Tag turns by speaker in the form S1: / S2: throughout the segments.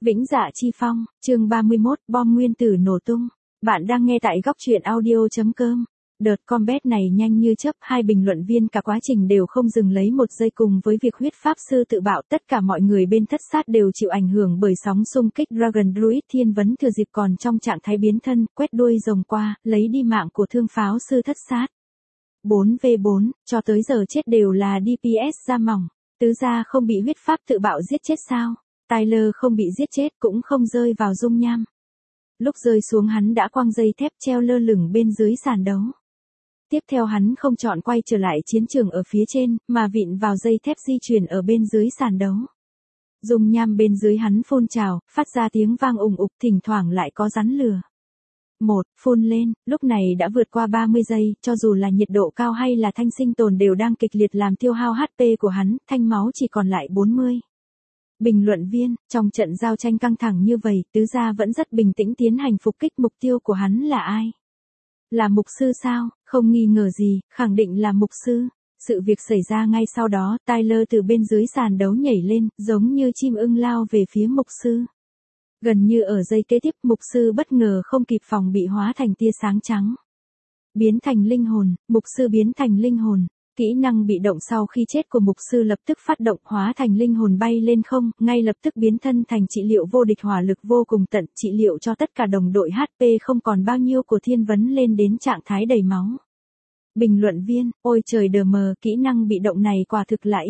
S1: Vĩnh Dạ Chi Phong, chương 31, bom nguyên tử nổ tung. Bạn đang nghe tại góc truyện audio.com. Đợt combat này nhanh như chớp, hai bình luận viên cả quá trình đều không dừng lấy một giây cùng với việc huyết pháp sư tự bạo. Tất cả mọi người bên thất sát đều chịu ảnh hưởng bởi sóng xung kích. Dragon Druid Thiên Vấn thừa dịp còn trong trạng thái biến thân, quét đuôi rồng qua, lấy đi mạng của thương pháo sư thất sát. 4v4, cho tới giờ chết đều là DPS da mỏng. Tứ gia không bị huyết pháp tự bạo giết chết sao? Tyler không bị giết chết cũng không rơi vào dung nham. Lúc rơi xuống hắn đã quăng dây thép treo lơ lửng bên dưới sàn đấu. Tiếp theo hắn không chọn quay trở lại chiến trường ở phía trên, mà vịn vào dây thép di chuyển ở bên dưới sàn đấu. Dung nham bên dưới hắn phun trào, phát ra tiếng vang ùng ục, thỉnh thoảng lại có rắn lửa. Phun lên, lúc này đã vượt qua 30 giây, cho dù là nhiệt độ cao hay là thanh sinh tồn đều đang kịch liệt làm tiêu hao HP của hắn, thanh máu chỉ còn lại 40. Bình luận viên, trong trận giao tranh căng thẳng như vậy, tứ gia vẫn rất bình tĩnh tiến hành phục kích. Mục tiêu của hắn là ai? Là mục sư sao? Không nghi ngờ gì, khẳng định là mục sư. Sự việc xảy ra ngay sau đó, Tyler từ bên dưới sàn đấu nhảy lên, giống như chim ưng lao về phía mục sư. Gần như ở giây kế tiếp, mục sư bất ngờ không kịp phòng bị hóa thành tia sáng trắng. Biến thành linh hồn, mục sư biến thành linh hồn. Kỹ năng bị động sau khi chết của mục sư lập tức phát động, hóa thành linh hồn bay lên không, ngay lập tức biến thân thành trị liệu vô địch hỏa lực vô cùng tận, trị liệu cho tất cả đồng đội HP không còn bao nhiêu của Thiên Vấn lên đến trạng thái đầy máu. Bình luận viên, ôi trời đờ mờ, kỹ năng bị động này quả thực là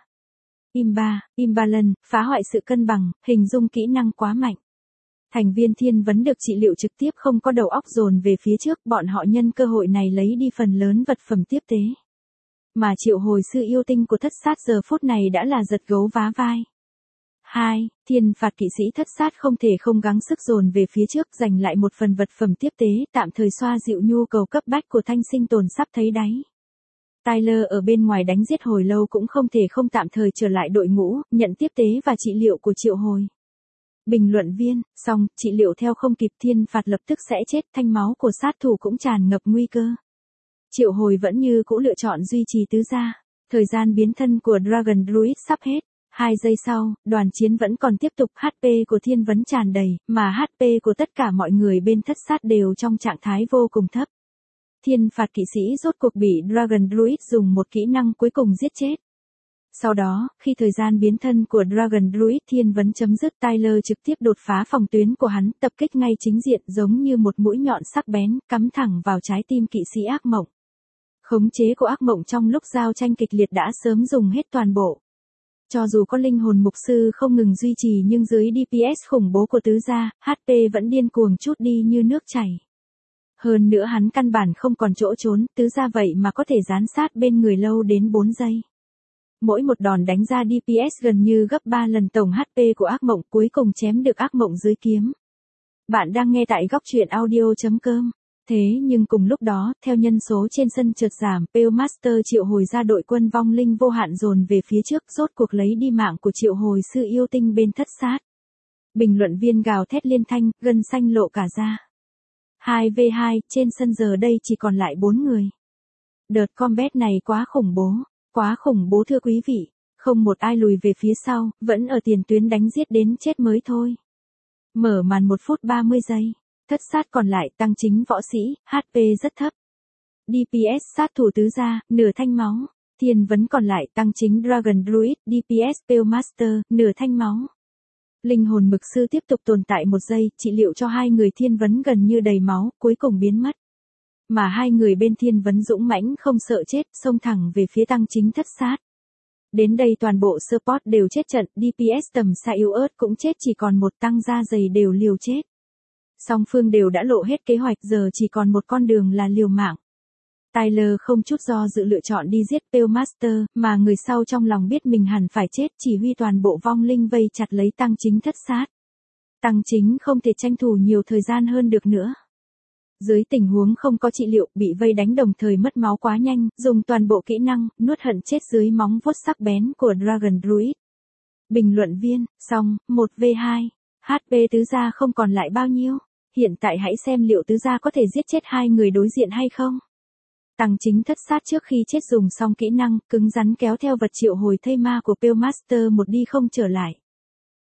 S1: imbalance, phá hoại sự cân bằng, hình dung kỹ năng quá mạnh. Thành viên Thiên Vấn được trị liệu trực tiếp không có đầu óc dồn về phía trước, bọn họ nhân cơ hội này lấy đi phần lớn vật phẩm tiếp tế. Mà triệu hồi sư yêu tinh của thất sát giờ phút này đã là giật gấu vá vai. 2. Thiên phạt kỵ sĩ thất sát không thể không gắng sức dồn về phía trước, giành lại một phần vật phẩm tiếp tế, tạm thời xoa dịu nhu cầu cấp bách của thanh sinh tồn sắp thấy đáy. Tyler ở bên ngoài đánh giết hồi lâu cũng không thể không tạm thời trở lại đội ngũ, nhận tiếp tế và trị liệu của triệu hồi. Bình luận viên, xong, trị liệu theo không kịp, thiên phạt lập tức sẽ chết, thanh máu của sát thủ cũng tràn ngập nguy cơ. Triệu hồi vẫn như cũ lựa chọn duy trì tứ gia. Thời gian biến thân của Dragon Druid sắp hết. 2 giây sau, đoàn chiến vẫn còn tiếp tục, HP của Thiên Vấn tràn đầy, mà HP của tất cả mọi người bên thất sát đều trong trạng thái vô cùng thấp. Thiên phạt kỵ sĩ rốt cuộc bị Dragon Druid dùng một kỹ năng cuối cùng giết chết. Sau đó, khi thời gian biến thân của Dragon Druid Thiên Vấn chấm dứt, Tyler trực tiếp đột phá phòng tuyến của hắn, tập kích ngay chính diện giống như một mũi nhọn sắc bén, cắm thẳng vào trái tim kỵ sĩ ác mộng. Khống chế của ác mộng trong lúc giao tranh kịch liệt đã sớm dùng hết toàn bộ. Cho dù có linh hồn mục sư không ngừng duy trì nhưng dưới DPS khủng bố của tứ gia, HP vẫn điên cuồng chút đi như nước chảy. Hơn nữa hắn căn bản không còn chỗ trốn, tứ gia vậy mà có thể dán sát bên người lâu đến 4 giây. Mỗi một đòn đánh ra DPS gần như gấp 3 lần tổng HP của ác mộng, cuối cùng chém được ác mộng dưới kiếm. Bạn đang nghe tại góc truyện audio.com. Thế nhưng cùng lúc đó, theo nhân số trên sân chợt giảm, Peelmaster triệu hồi ra đội quân vong linh vô hạn dồn về phía trước, rốt cuộc lấy đi mạng của triệu hồi sư yêu tinh bên thất sát. Bình luận viên gào thét liên thanh, gân xanh lộ cả ra. 2v2, trên sân giờ đây chỉ còn lại 4 người. Đợt combat này quá khủng bố thưa quý vị, không một ai lùi về phía sau, vẫn ở tiền tuyến đánh giết đến chết mới thôi. Mở màn 1 phút 30 giây. Thất sát còn lại tăng chính võ sĩ, HP rất thấp. DPS sát thủ tứ gia, nửa thanh máu. Thiên Vấn còn lại tăng chính Dragon Druid, DPS Peelmaster, nửa thanh máu. Linh hồn mực sư tiếp tục tồn tại 1 giây, trị liệu cho hai người Thiên Vấn gần như đầy máu, cuối cùng biến mất. Mà hai người bên Thiên Vấn dũng mãnh không sợ chết, xông thẳng về phía tăng chính thất sát. Đến đây toàn bộ support đều chết trận, DPS tầm xa yếu ớt cũng chết, chỉ còn một tăng da dày đều liều chết. Song phương đều đã lộ hết kế hoạch, giờ chỉ còn một con đường là liều mạng. Tyler không chút do dự lựa chọn đi giết Peelmaster, mà người sau trong lòng biết mình hẳn phải chết, chỉ huy toàn bộ vong linh vây chặt lấy tăng chính thất sát. Tăng chính không thể tranh thủ nhiều thời gian hơn được nữa. Dưới tình huống không có trị liệu, bị vây đánh đồng thời mất máu quá nhanh, dùng toàn bộ kỹ năng, nuốt hận chết dưới móng vuốt sắc bén của Dragon Druid. Bình luận viên, xong, 1v2, HP tứ gia không còn lại bao nhiêu. Hiện tại hãy xem liệu tứ gia có thể giết chết hai người đối diện hay không. Tăng chính thất sát trước khi chết dùng xong kỹ năng, cứng rắn kéo theo vật triệu hồi thây ma của Peelmaster một đi không trở lại.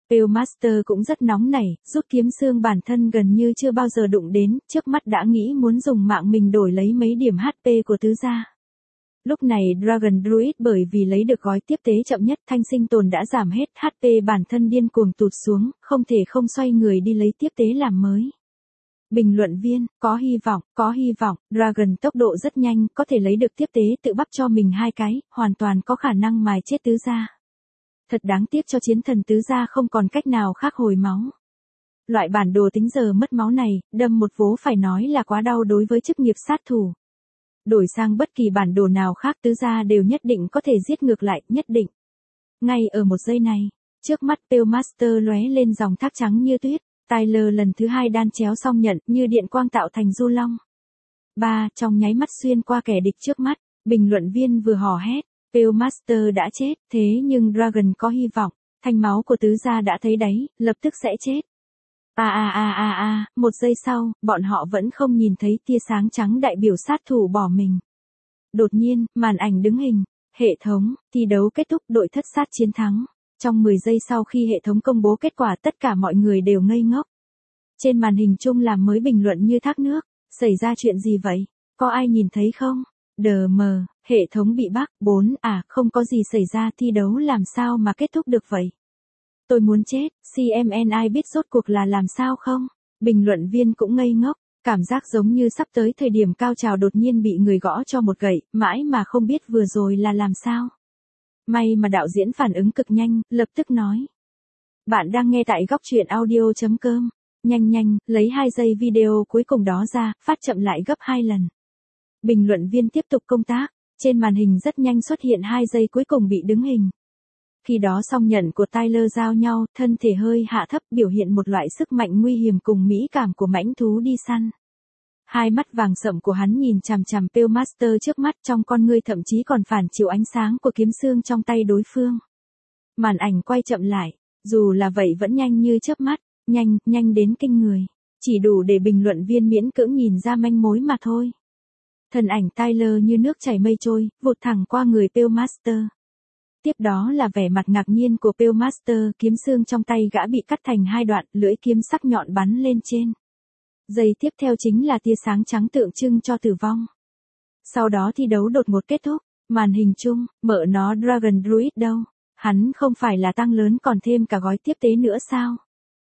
S1: Peelmaster cũng rất nóng nảy, rút kiếm xương bản thân gần như chưa bao giờ đụng đến, trước mắt đã nghĩ muốn dùng mạng mình đổi lấy mấy điểm HP của tứ gia. Lúc này Dragon Druid bởi vì lấy được gói tiếp tế chậm nhất thanh sinh tồn đã giảm hết HP bản thân điên cuồng tụt xuống, không thể không xoay người đi lấy tiếp tế làm mới. Bình luận viên, có hy vọng, Dragon tốc độ rất nhanh, có thể lấy được tiếp tế tự bắp cho mình 2 cái, hoàn toàn có khả năng mài chết tứ gia. Thật đáng tiếc cho chiến thần tứ gia không còn cách nào khác hồi máu. Loại bản đồ tính giờ mất máu này, đâm một vố phải nói là quá đau đối với chức nghiệp sát thủ. Đổi sang bất kỳ bản đồ nào khác tứ gia đều nhất định có thể giết ngược lại, nhất định. Ngay ở một giây này, trước mắt Peelmaster lóe lên dòng thác trắng như tuyết, Tyler lần thứ 2 đan chéo xong nhận như điện quang tạo thành du long. Trong nháy mắt xuyên qua kẻ địch trước mắt, bình luận viên vừa hò hét, Peelmaster đã chết, thế nhưng Dragon có hy vọng, thanh máu của tứ gia đã thấy đáy, lập tức sẽ chết. Một giây sau, bọn họ vẫn không nhìn thấy tia sáng trắng đại biểu sát thủ bỏ mình. Đột nhiên, màn ảnh đứng hình, hệ thống, thi đấu kết thúc đội thất sát chiến thắng. Trong 10 giây sau khi hệ thống công bố kết quả tất cả mọi người đều ngây ngốc. Trên màn hình chung làm mới bình luận như thác nước, xảy ra chuyện gì vậy? Có ai nhìn thấy không? Hệ thống bị bug, không có gì xảy ra thi đấu làm sao mà kết thúc được vậy? Tôi muốn chết, CMN ai biết rốt cuộc là làm sao không? Bình luận viên cũng ngây ngốc, cảm giác giống như sắp tới thời điểm cao trào đột nhiên bị người gõ cho một gậy, mãi mà không biết vừa rồi là làm sao. May mà đạo diễn phản ứng cực nhanh, lập tức nói. Bạn đang nghe tại góc truyện audio.com. Nhanh, lấy 2 giây video cuối cùng đó ra, phát chậm lại gấp 2 lần. Bình luận viên tiếp tục công tác, trên màn hình rất nhanh xuất hiện 2 giây cuối cùng bị đứng hình. Khi đó song nhận của Tyler giao nhau, thân thể hơi hạ thấp biểu hiện một loại sức mạnh nguy hiểm cùng mỹ cảm của mãnh thú đi săn. Hai mắt vàng sậm của hắn nhìn chằm chằm Peelmaster trước mắt, trong con ngươi thậm chí còn phản chiếu ánh sáng của kiếm xương trong tay đối phương. Màn ảnh quay chậm lại, dù là vậy vẫn nhanh như chớp mắt, nhanh đến kinh người. Chỉ đủ để bình luận viên miễn cưỡng nhìn ra manh mối mà thôi. Thân ảnh Tyler như nước chảy mây trôi, vụt thẳng qua người Peelmaster. Tiếp đó là vẻ mặt ngạc nhiên của Peelmaster, kiếm xương trong tay gã bị cắt thành 2 đoạn, lưỡi kiếm sắc nhọn bắn lên trên. Giây tiếp theo chính là tia sáng trắng tượng trưng cho tử vong. Sau đó thi đấu đột ngột kết thúc, màn hình chung, mợ nó Dragon Druid đâu, hắn không phải là tăng lớn còn thêm cả gói tiếp tế nữa sao?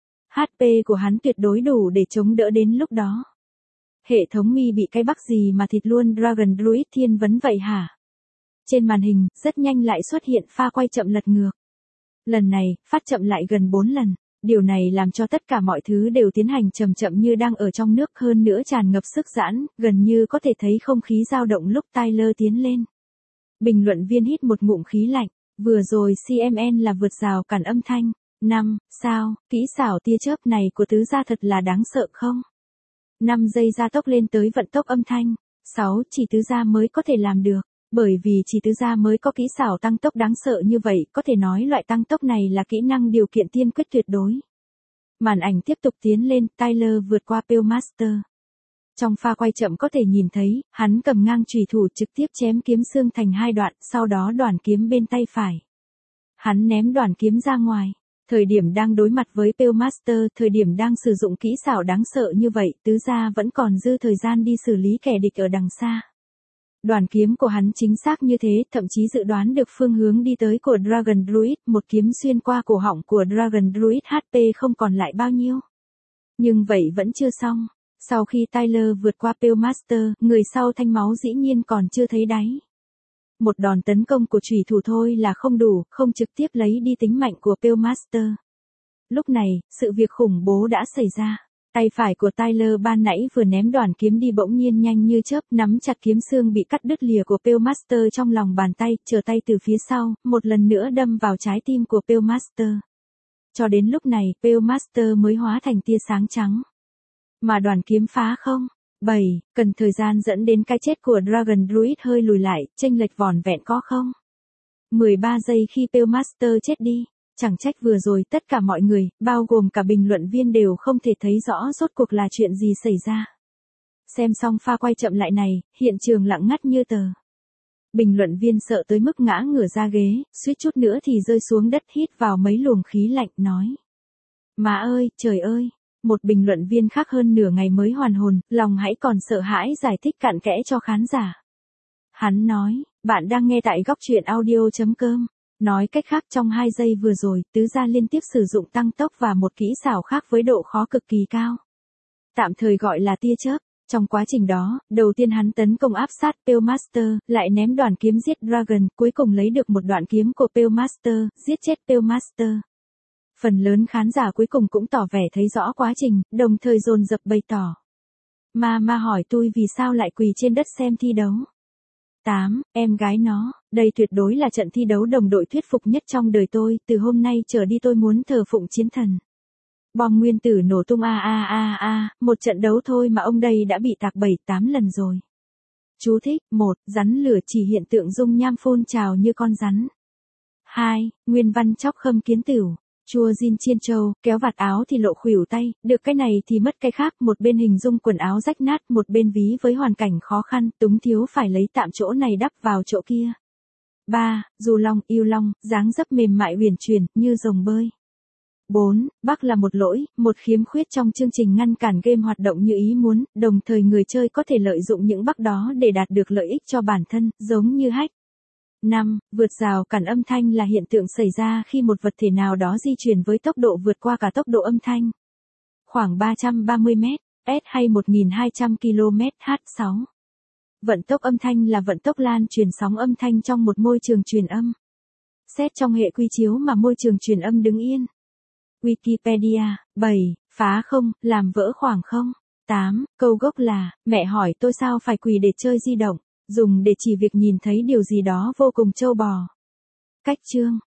S1: HP của hắn tuyệt đối đủ để chống đỡ đến lúc đó. Hệ thống mi bị cái bắc gì mà thịt luôn Dragon Druid thiên vấn vậy hả? Trên màn hình, rất nhanh lại xuất hiện pha quay chậm lật ngược. Lần này, phát chậm lại gần 4 lần. Điều này làm cho tất cả mọi thứ đều tiến hành chậm chậm như đang ở trong nước, hơn nữa tràn ngập sức giãn, gần như có thể thấy không khí dao động lúc Tyler tiến lên. Bình luận viên hít một ngụm khí lạnh, vừa rồi CMN là vượt rào cản âm thanh. 5 sao, kỹ xảo tia chớp này của tứ gia thật là đáng sợ không? 5 giây gia tốc lên tới vận tốc âm thanh. 6 chỉ tứ gia mới có thể làm được. Bởi vì chỉ tứ gia mới có kỹ xảo tăng tốc đáng sợ như vậy, có thể nói loại tăng tốc này là kỹ năng điều kiện tiên quyết tuyệt đối. Màn ảnh tiếp tục tiến lên, Tyler vượt qua Peelmaster. Trong pha quay chậm có thể nhìn thấy, hắn cầm ngang chùy thủ trực tiếp chém kiếm xương thành 2 đoạn, sau đó đoản kiếm bên tay phải. Hắn ném đoản kiếm ra ngoài. Thời điểm đang đối mặt với Peelmaster, thời điểm đang sử dụng kỹ xảo đáng sợ như vậy, tứ gia vẫn còn dư thời gian đi xử lý kẻ địch ở đằng xa. Đoàn kiếm của hắn chính xác như thế, thậm chí dự đoán được phương hướng đi tới của Dragon Druid, một kiếm xuyên qua cổ họng của Dragon Druid, HP không còn lại bao nhiêu. Nhưng vậy vẫn chưa xong. Sau khi Tyler vượt qua Peelmaster, người sau thanh máu dĩ nhiên còn chưa thấy đáy. Một đòn tấn công của chủy thủ thôi là không đủ, không trực tiếp lấy đi tính mạnh của Peelmaster. Lúc này, sự việc khủng bố đã xảy ra. Tay phải của Tyler ban nãy vừa ném đoản kiếm đi bỗng nhiên nhanh như chớp, nắm chặt kiếm xương bị cắt đứt lìa của Peelmaster trong lòng bàn tay, trở tay từ phía sau, một lần nữa đâm vào trái tim của Peelmaster. Cho đến lúc này, Peelmaster mới hóa thành tia sáng trắng. Mà đoàn kiếm phá không? 7, cần thời gian dẫn đến cái chết của Dragon Druid hơi lùi lại, chênh lệch vỏn vẹn có không? 13 giây khi Peelmaster chết đi. Chẳng trách vừa rồi tất cả mọi người, bao gồm cả bình luận viên đều không thể thấy rõ rốt cuộc là chuyện gì xảy ra. Xem xong pha quay chậm lại này, hiện trường lặng ngắt như tờ. Bình luận viên sợ tới mức ngã ngửa ra ghế, suýt chút nữa thì rơi xuống đất hít vào mấy luồng khí lạnh, nói. Má ơi, trời ơi. Một bình luận viên khác hơn nửa ngày mới hoàn hồn, lòng hãy còn sợ hãi giải thích cặn kẽ cho khán giả. Hắn nói, bạn đang nghe tại góc truyện audio.com. Nói cách khác trong 2 giây vừa rồi, tứ gia liên tiếp sử dụng tăng tốc và một kỹ xảo khác với độ khó cực kỳ cao. Tạm thời gọi là tia chớp. Trong quá trình đó, đầu tiên hắn tấn công áp sát Peelmaster, lại ném đoàn kiếm giết Dragon, cuối cùng lấy được một đoạn kiếm của Peelmaster, giết chết Peelmaster. Phần lớn khán giả cuối cùng cũng tỏ vẻ thấy rõ quá trình, đồng thời dồn dập bày tỏ. Ma hỏi tôi vì sao lại quỳ trên đất xem thi đấu. 8. Em gái nó, đây tuyệt đối là trận thi đấu đồng đội thuyết phục nhất trong đời tôi, từ hôm nay trở đi tôi muốn thờ phụng chiến thần. Bom nguyên tử nổ tung một trận đấu thôi mà ông đây đã bị tạc 7-8 lần rồi. Chú thích, 1. Rắn lửa chỉ hiện tượng dung nham phun trào như con rắn. 2. Nguyên văn chóc khâm kiến tửu. Chua Jin chiên trâu, kéo vạt áo thì lộ khuỷu tay, được cái này thì mất cái khác, một bên hình dung quần áo rách nát, một bên ví với hoàn cảnh khó khăn, túng thiếu phải lấy tạm chỗ này đắp vào chỗ kia. 3. Du long, yêu long, dáng dấp mềm mại huyền chuyển, như rồng bơi. 4. Bug là một lỗi, một khiếm khuyết trong chương trình ngăn cản game hoạt động như ý muốn, đồng thời người chơi có thể lợi dụng những bug đó để đạt được lợi ích cho bản thân, giống như hack. 5. Vượt rào cản âm thanh là hiện tượng xảy ra khi một vật thể nào đó di chuyển với tốc độ vượt qua cả tốc độ âm thanh. Khoảng 330 m/s hay 1200 km/h. 6. Vận tốc âm thanh là vận tốc lan truyền sóng âm thanh trong một môi trường truyền âm. Xét trong hệ quy chiếu mà môi trường truyền âm đứng yên. Wikipedia. 7. Phá không, làm vỡ khoảng không. 8. Câu gốc là, mẹ hỏi tôi sao phải quỳ để chơi di động, dùng để chỉ việc nhìn thấy điều gì đó vô cùng trâu bò. Cách chương.